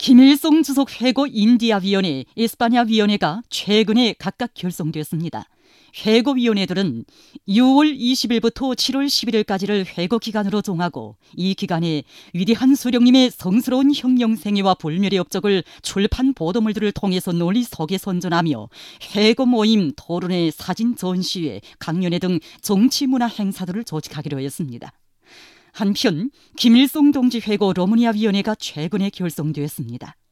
김일성 주석 회고 인디아위원회, 에스파냐위원회가 최근에 각각 결성됐습니다. 회고위원회들은 6월 20일부터 7월 11일까지를 회고 기간으로 정하고 이 기간에 위대한 수령님의 성스러운 혁명 생애와 불멸의 업적을 출판 보도물들을 통해서 널리 소개선전하며 회고 모임, 토론회, 사진 전시회, 강연회 등 정치문화 행사들을 조직하기로 했습니다. 한편 김일성 동지 회고 로마니아 위원회가 최근에 결성되었습니다.